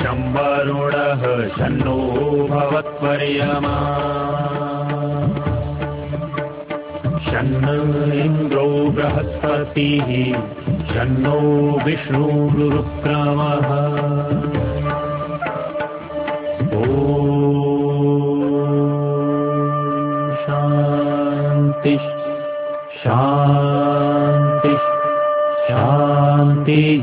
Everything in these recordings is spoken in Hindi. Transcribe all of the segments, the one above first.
शं वरुणः शन्नो भवत्वर्यमा शन्न इन्द्रो बृहस्पतिः शन्नो विष्णुरुक्रमः ॐ शान्ति शान्ति शान्तिः।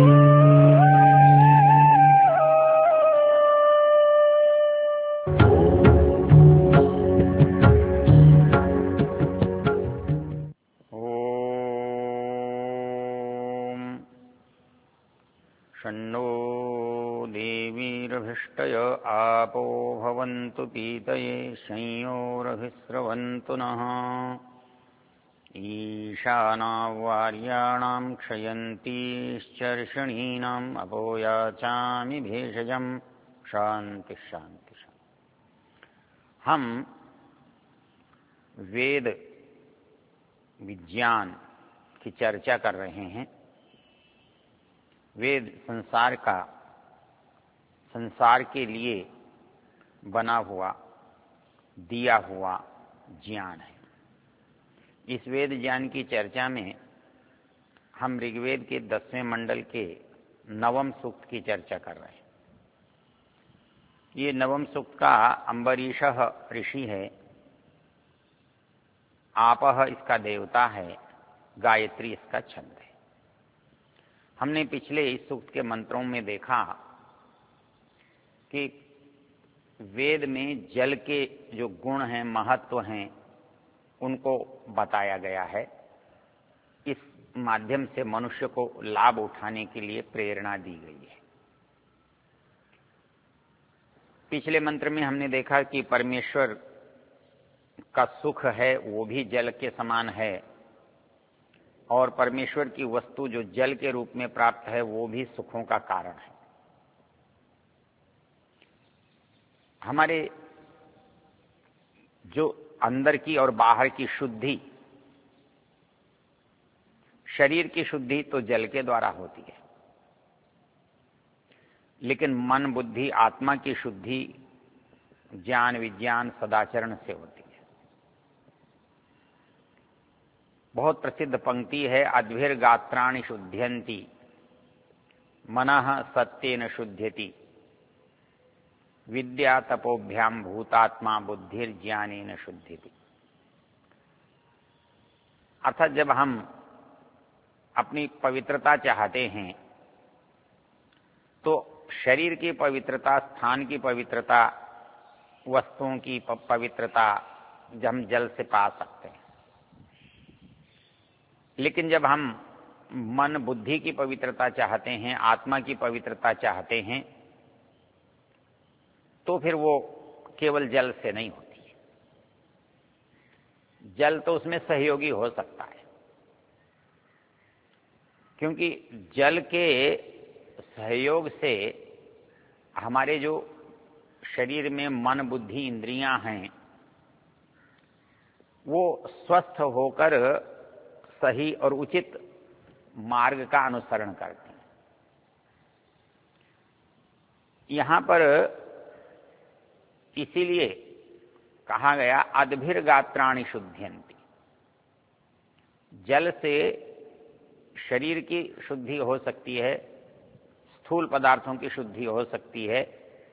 शन्नो देवीरभिष्टय आपो भवन्तु पीतये संयोरभिस्रवन्तु नः ईशानावार्याणां क्षयन्तीश्चर्षणीनाम् अपोयाचामि भेषजम् शांति शांति शांति। हम वेद विज्ञान की चर्चा कर रहे हैं। वेद संसार के लिए बना हुआ दिया हुआ ज्ञान है। इस वेद ज्ञान की चर्चा में हम ऋग्वेद के 10वें मंडल के 9वें सूक्त की चर्चा कर रहे हैं। ये 9वें सूक्त का अम्बरीषः ऋषि है, आपः इसका देवता है, गायत्री इसका छंद है। हमने पिछले इस सूक्त के मंत्रों में देखा कि वेद में जल के जो गुण हैं, महत्व हैं, उनको बताया गया है। इस माध्यम से मनुष्य को लाभ उठाने के लिए प्रेरणा दी गई है। पिछले मंत्र में हमने देखा कि परमेश्वर का सुख है वो भी जल के समान है, और परमेश्वर की वस्तु जो जल के रूप में प्राप्त है वो भी सुखों का कारण है। हमारे जो अंदर की और बाहर की शुद्धि, शरीर की शुद्धि तो जल के द्वारा होती है, लेकिन मन बुद्धि आत्मा की शुद्धि ज्ञान विज्ञान सदाचरण से होती है। बहुत प्रसिद्ध पंक्ति है, अद्भिर्गात्राणि शुद्ध्यन्ति मनः सत्येन शुद्ध्यति विद्या तपोभ्याम भूतात्मा बुद्धिर्ज्ञानेन शुद्ध्यति। अर्थात जब हम अपनी पवित्रता चाहते हैं तो शरीर की पवित्रता, स्थान की पवित्रता, वस्तुओं की पवित्रता हम जल से पा सकते हैं। लेकिन जब हम मन बुद्धि की पवित्रता चाहते हैं, आत्मा की पवित्रता चाहते हैं, तो फिर वो केवल जल से नहीं होती है। जल तो उसमें सहयोगी हो सकता है, क्योंकि जल के सहयोग से हमारे जो शरीर में मन बुद्धि इंद्रियां हैं वो स्वस्थ होकर सही और उचित मार्ग का अनुसरण करते हैं। यहां पर इसीलिए कहा गया अद्भिर्गात्राणि शुद्ध्यन्ति। जल से शरीर की शुद्धि हो सकती है, स्थूल पदार्थों की शुद्धि हो सकती है,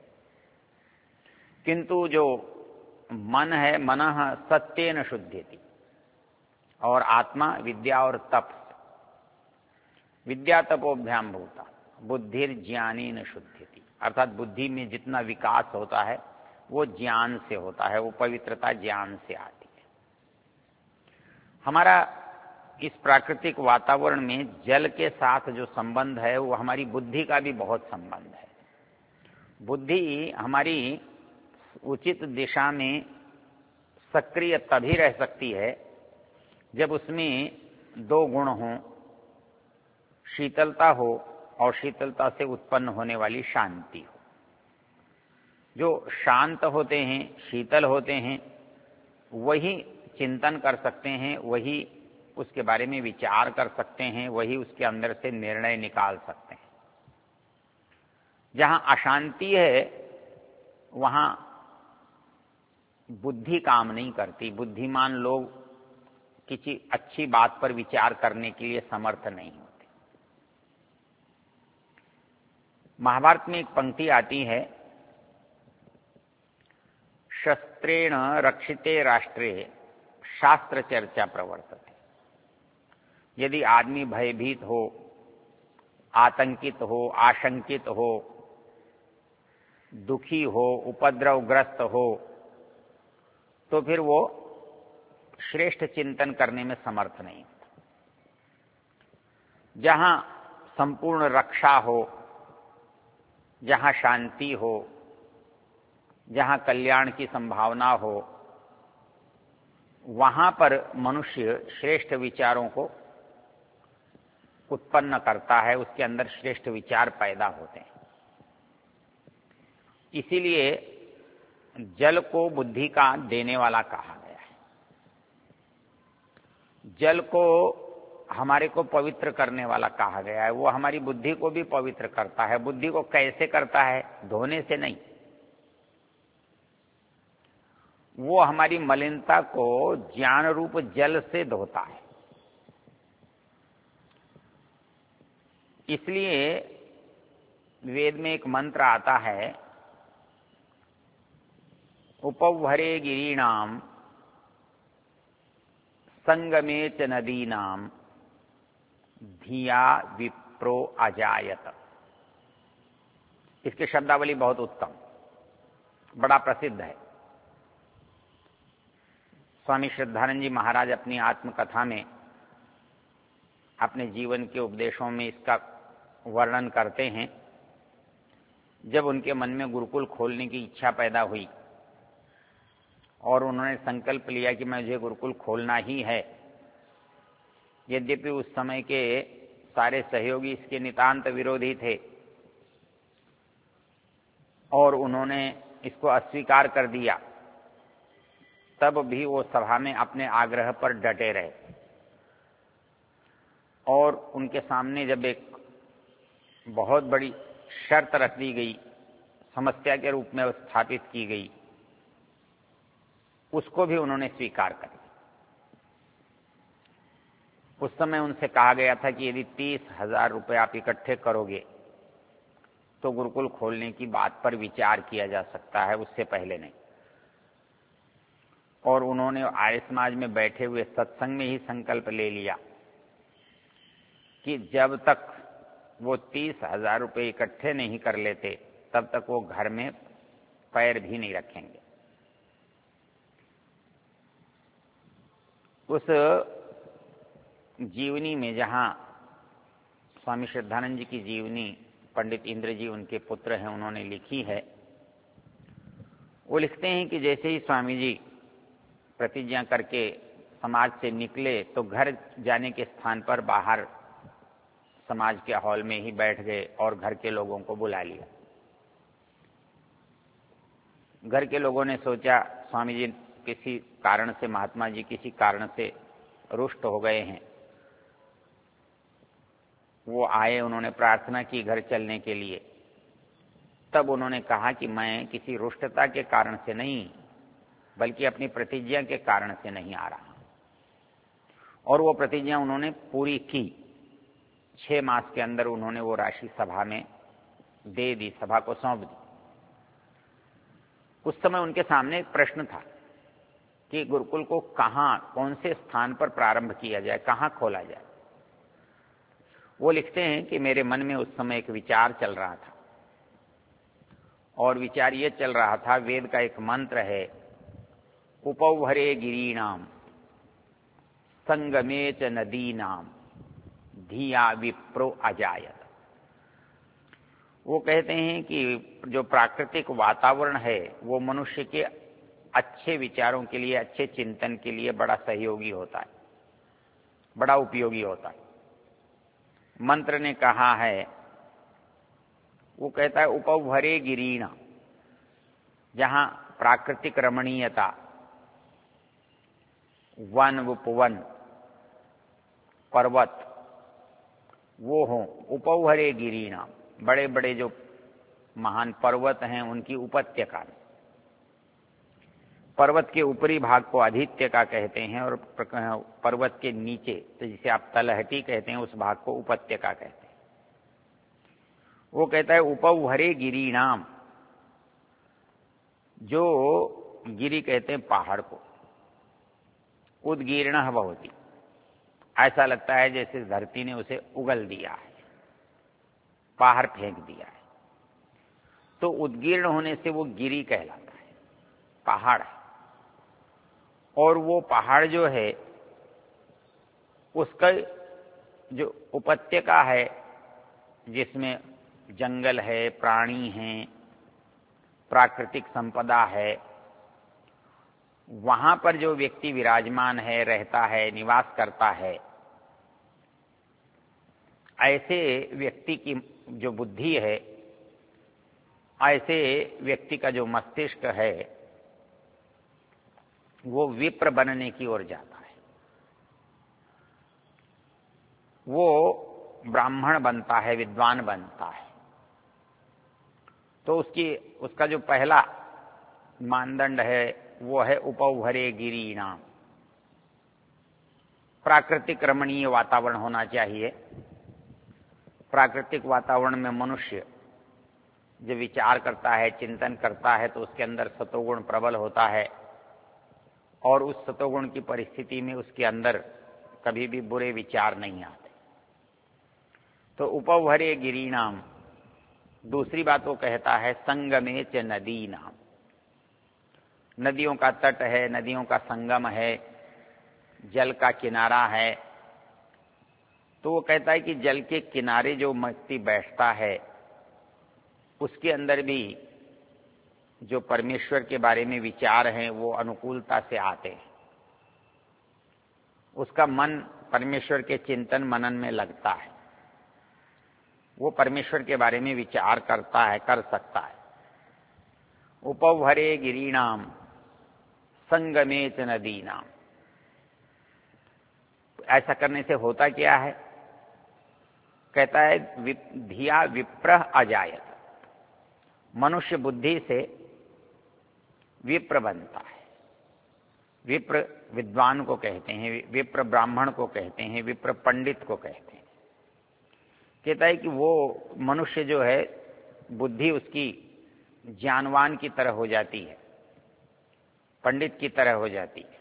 किंतु जो मन है मनः सत्येन शुद्ध्यति, और आत्मा विद्या और तप, विद्या तपोभ्याम भूता बुद्धिर्ज्ञानेन शुद्ध्यति। अर्थात बुद्धि में जितना विकास होता है वो ज्ञान से होता है, वो पवित्रता ज्ञान से आती है। हमारा इस प्राकृतिक वातावरण में जल के साथ जो संबंध है वो हमारी बुद्धि का भी बहुत संबंध है। बुद्धि हमारी उचित दिशा में सक्रिय तभी रह सकती है जब उसमें दो गुण हों, शीतलता हो और शीतलता से उत्पन्न होने वाली शांति हो। जो शांत होते हैं, शीतल होते हैं, वही चिंतन कर सकते हैं, वही उसके बारे में विचार कर सकते हैं, वही उसके अंदर से निर्णय निकाल सकते हैं। जहां अशांति है वहां बुद्धि काम नहीं करती। बुद्धिमान लोग किसी अच्छी बात पर विचार करने के लिए समर्थ नहीं होते। महाभारत में एक पंक्ति आती है, शस्त्रेण रक्षिते राष्ट्रे शास्त्र चर्चा प्रवर्तते। यदि आदमी भयभीत हो, आतंकित हो, आशंकित हो, दुखी हो, उपद्रवग्रस्त हो, तो फिर वो श्रेष्ठ चिंतन करने में समर्थ नहीं होता। जहां संपूर्ण रक्षा हो, जहां शांति हो, जहां कल्याण की संभावना हो, वहां पर मनुष्य श्रेष्ठ विचारों को उत्पन्न करता है, उसके अंदर श्रेष्ठ विचार पैदा होते हैं। इसीलिए जल को बुद्धि का देने वाला कहा गया है। जल को हमारे को पवित्र करने वाला कहा गया है। वो हमारी बुद्धि को भी पवित्र करता है। बुद्धि को कैसे करता है? धोने से नहीं। वो हमारी मलिनता को ज्ञान रूप जल से धोता है। इसलिए वेद में एक मंत्र आता है, उपवरे गिरीणाम संगमे च नदीनाम धिया विप्रो अजायत। इसकी शब्दावली बहुत उत्तम, बड़ा प्रसिद्ध है। स्वामी श्रद्धानंद जी महाराज अपनी आत्मकथा में अपने जीवन के उपदेशों में इसका वर्णन करते हैं। जब उनके मन में गुरुकुल खोलने की इच्छा पैदा हुई और उन्होंने संकल्प लिया कि मुझे गुरुकुल खोलना ही है, यद्यपि उस समय के सारे सहयोगी इसके नितांत विरोधी थे और उन्होंने इसको अस्वीकार कर दिया, तब भी वो सभा में अपने आग्रह पर डटे रहे। और उनके सामने जब एक बहुत बड़ी शर्त रख दी गई, समस्या के रूप में स्थापित की गई, उसको भी उन्होंने स्वीकार कर लिया। उस समय उनसे कहा गया था कि यदि 30,000 रुपये आप इकट्ठे करोगे तो गुरुकुल खोलने की बात पर विचार किया जा सकता है, उससे पहले नहीं। और उन्होंने आर्य समाज में बैठे हुए सत्संग में ही संकल्प ले लिया कि जब तक वो 30,000 रुपये इकट्ठे नहीं कर लेते तब तक वो घर में पैर भी नहीं रखेंगे। उस जीवनी में, जहां स्वामी श्रद्धानंद जी की जीवनी पंडित इंद्र जी उनके पुत्र हैं, उन्होंने लिखी है, वो लिखते हैं कि जैसे ही स्वामी जी प्रतिज्ञा करके समाज से निकले तो घर जाने के स्थान पर बाहर समाज के हॉल में ही बैठ गए और घर के लोगों को बुला लिया। घर के लोगों ने सोचा स्वामी जी किसी कारण से, महात्मा जी किसी कारण से रुष्ट हो गए हैं। वो आए, उन्होंने प्रार्थना की घर चलने के लिए। तब उन्होंने कहा कि मैं किसी रुष्टता के कारण से नहीं, बल्कि अपनी प्रतिज्ञा के कारण से नहीं आ रहा। और वो प्रतिज्ञा उन्होंने पूरी की। 6 मास के अंदर उन्होंने वो राशि सभा में दे दी, सभा को सौंप दी। उस समय उनके सामने एक प्रश्न था कि गुरुकुल को कहां, कौन से स्थान पर प्रारंभ किया जाए, कहां खोला जाए। वो लिखते हैं कि मेरे मन में उस समय एक विचार चल रहा था, और विचार ये चल रहा था, वेद का एक मंत्र है, उपवरे गिरीणाम संगमे च नदीनाम धिया विप्रो अजायत। वो कहते हैं कि जो प्राकृतिक वातावरण है वो मनुष्य के अच्छे विचारों के लिए, अच्छे चिंतन के लिए बड़ा सहयोगी होता है, बड़ा उपयोगी होता है। मंत्र ने कहा है, वो कहता है उपवरे गिरीणा, जहां प्राकृतिक रमणीयता, वन उपवन, पर्वत वो हो, उपवरे गिरीणा, बड़े बड़े जो महान पर्वत हैं उनकी उपत्यका में। पर्वत के ऊपरी भाग को अधित्यका कहते हैं और पर्वत के नीचे, तो जिसे आप तलहटी कहते हैं, उस भाग को उपत्यका कहते हैं। वो कहता है उपौहरे गिरीणाम, जो गिरी कहते हैं पहाड़ को, उद्गीर्ण भवति, ऐसा लगता है जैसे धरती ने उसे उगल दिया है, बाहर फेंक दिया है। तो उद्गीर्ण होने से वो गिरी कहलाता है, पहाड़ है। और वो पहाड़ जो है उसका जो उपत्यका है, जिसमें जंगल है, प्राणी हैं, प्राकृतिक संपदा है, वहां पर जो व्यक्ति विराजमान है, रहता है, निवास करता है, ऐसे व्यक्ति की जो बुद्धि है, ऐसे व्यक्ति का जो मस्तिष्क है, वो विप्र बनने की ओर जाता है। वो ब्राह्मण बनता है, विद्वान बनता है। तो उसका जो पहला मानदंड है वो है उपौहरे गिरीणाम, प्राकृतिक रमणीय वातावरण होना चाहिए। प्राकृतिक वातावरण में मनुष्य जब विचार करता है, चिंतन करता है, तो उसके अंदर सतोगुण प्रबल होता है और उस सतोगुण की परिस्थिति में उसके अंदर कभी भी बुरे विचार नहीं आते। तो उपौहरे गिरीणाम, दूसरी बात वो कहता है संगमे च नदी नाम, नदियों का तट है, नदियों का संगम है, जल का किनारा है। तो वो कहता है कि जल के किनारे जो व्यक्ति बैठता है उसके अंदर भी जो परमेश्वर के बारे में विचार हैं वो अनुकूलता से आते हैं। उसका मन परमेश्वर के चिंतन मनन में लगता है, वो परमेश्वर के बारे में विचार करता है, कर सकता है। उपौहरे गिरीणाम संगमे च नदीनाम, ऐसा करने से होता क्या है? कहता है धिया विप्रह अजायत, मनुष्य बुद्धि से विप्र बनता है। विप्र विद्वान को कहते हैं, विप्र ब्राह्मण को कहते हैं, विप्र पंडित को कहते हैं। कहता है कि वो मनुष्य जो है, बुद्धि उसकी ज्ञानवान की तरह हो जाती है, पंडित की तरह हो जाती है।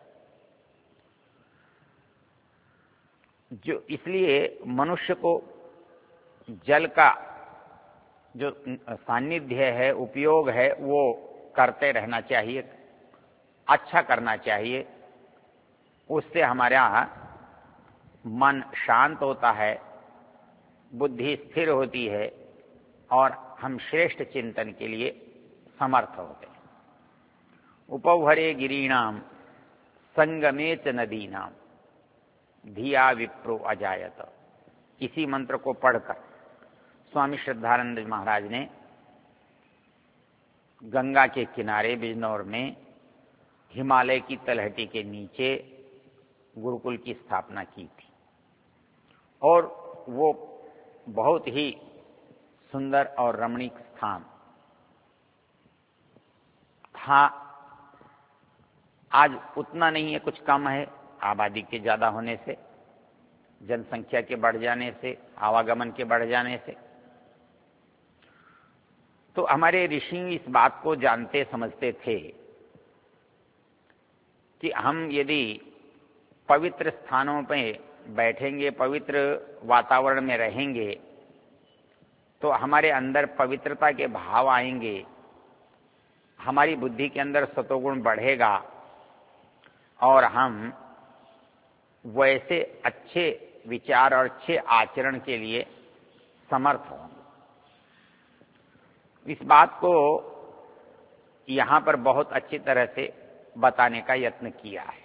जो इसलिए मनुष्य को जल का जो सानिध्य है, उपयोग है, वो करते रहना चाहिए, अच्छा करना चाहिए। उससे हमारा मन शांत होता है, बुद्धि स्थिर होती है और हम श्रेष्ठ चिंतन के लिए समर्थ होते हैं। उपौहरे गिरीणाम संगमे च नदीनाम धिया विप्रो अजायत, इसी मंत्र को पढ़कर स्वामी श्रद्धानंद महाराज ने गंगा के किनारे बिजनौर में हिमालय की तलहटी के नीचे गुरुकुल की स्थापना की थी। और वो बहुत ही सुंदर और रमणीक स्थान था। आज उतना नहीं है, कुछ कम है, आबादी के ज्यादा होने से, जनसंख्या के बढ़ जाने से, आवागमन के बढ़ जाने से। तो हमारे ऋषि इस बात को जानते समझते थे कि हम यदि पवित्र स्थानों पे बैठेंगे, पवित्र वातावरण में रहेंगे, तो हमारे अंदर पवित्रता के भाव आएंगे, हमारी बुद्धि के अंदर सतोगुण बढ़ेगा और हम वैसे अच्छे विचार और अच्छे आचरण के लिए समर्थ होंगे। इस बात को यहां पर बहुत अच्छी तरह से बताने का यत्न किया है।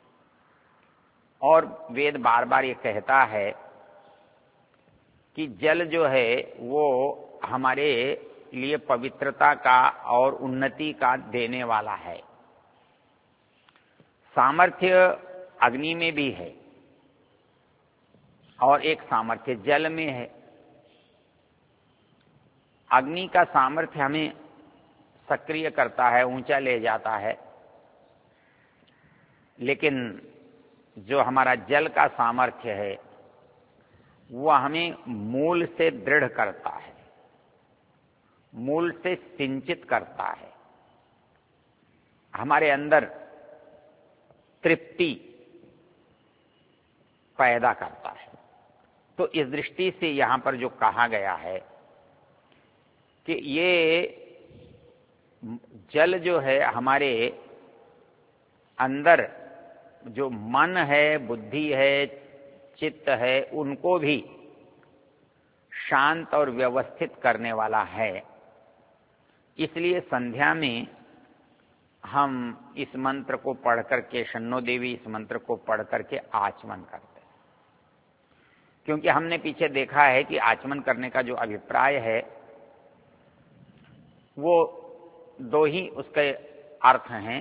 और वेद बार बार ये कहता है कि जल जो है वो हमारे लिए पवित्रता का और उन्नति का देने वाला है। सामर्थ्य अग्नि में भी है और एक सामर्थ्य जल में है। अग्नि का सामर्थ्य हमें सक्रिय करता है, ऊंचा ले जाता है, लेकिन जो हमारा जल का सामर्थ्य है वह हमें मूल से दृढ़ करता है, मूल से सिंचित करता है, हमारे अंदर तृप्ति पैदा करता है। तो इस दृष्टि से यहां पर जो कहा गया है कि ये जल जो है हमारे अंदर जो मन है, बुद्धि है, चित्त है, उनको भी शांत और व्यवस्थित करने वाला है। इसलिए संध्या में हम इस मंत्र को पढ़ करके, शन्नो देवी इस मंत्र को पढ़ करके आचमन करते हैं, क्योंकि हमने पीछे देखा है कि आचमन करने का जो अभिप्राय है वो दो ही उसके अर्थ हैं।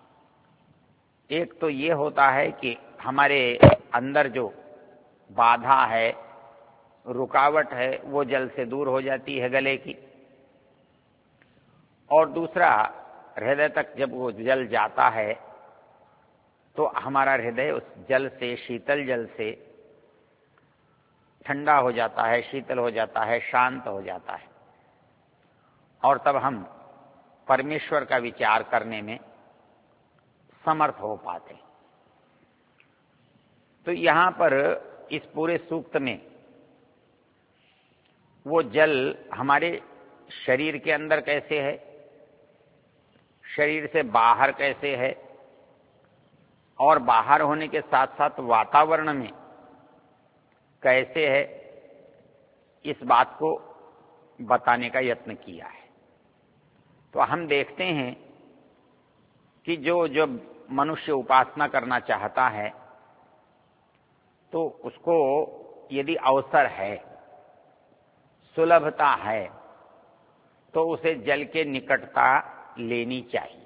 एक तो ये होता है कि हमारे अंदर जो बाधा है, रुकावट है, वो जल से दूर हो जाती है गले की, और दूसरा हृदय तक जब वो जल जाता है तो हमारा हृदय उस जल से, शीतल जल से ठंडा हो जाता है, शीतल हो जाता है, शांत हो जाता है, और तब हम परमेश्वर का विचार करने में समर्थ हो पाते। तो यहां पर इस पूरे सूक्त में वो जल हमारे शरीर के अंदर कैसे है, शरीर से बाहर कैसे है, और बाहर होने के साथ साथ वातावरण में कैसे है, इस बात को बताने का यत्न किया है। तो हम देखते हैं कि जो मनुष्य उपासना करना चाहता है तो उसको यदि अवसर है, सुलभता है, तो उसे जल के निकटता लेनी चाहिए।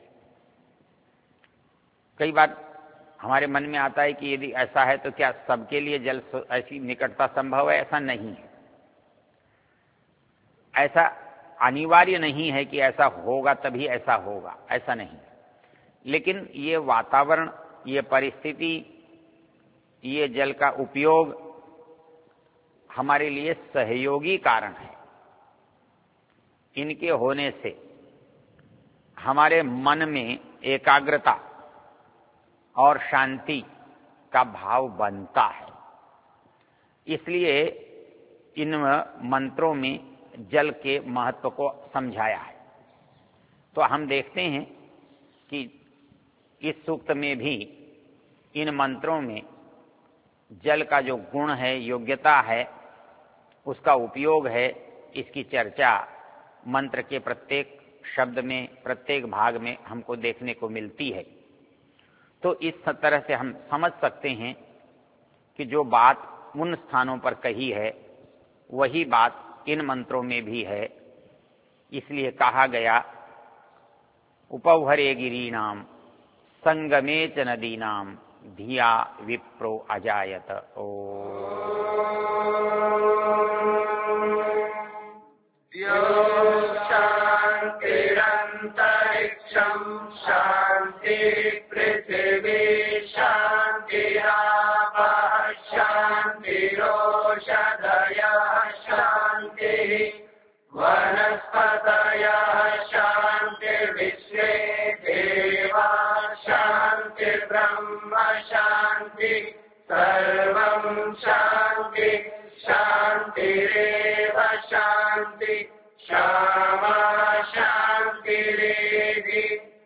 कई बार हमारे मन में आता है कि यदि ऐसा है तो क्या सबके लिए जल ऐसी निकटता संभव है? ऐसा नहीं है। ऐसा अनिवार्य नहीं है कि ऐसा होगा तभी ऐसा होगा, ऐसा नहीं। लेकिन ये वातावरण, ये परिस्थिति, ये जल का उपयोग हमारे लिए सहयोगी कारण है। इनके होने से हमारे मन में एकाग्रता और शांति का भाव बनता है। इसलिए इन मंत्रों में जल के महत्व को समझाया है। तो हम देखते हैं कि इस सूक्त में भी इन मंत्रों में जल का जो गुण है, योग्यता है, उसका उपयोग है, इसकी चर्चा मंत्र के प्रत्येक शब्द में, प्रत्येक भाग में हमको देखने को मिलती है। तो इस तरह से हम समझ सकते हैं कि जो बात उन स्थानों पर कही है वही बात इन मंत्रों में भी है। इसलिए कहा गया, उपौहरे गिरीणाम संगमे च नदीनाम धिया विप्रो अजायत। शांतिरंतरिक्षं शांति पृथिवी शांतिरापः शांतिरोषधयः शांतिः वनस्पतयः शांतिर्विश्वे देवाः शांतिर्ब्रह्म शांति सर्वं शांति शांतिरेव शांति क्षमा शांतिरेधि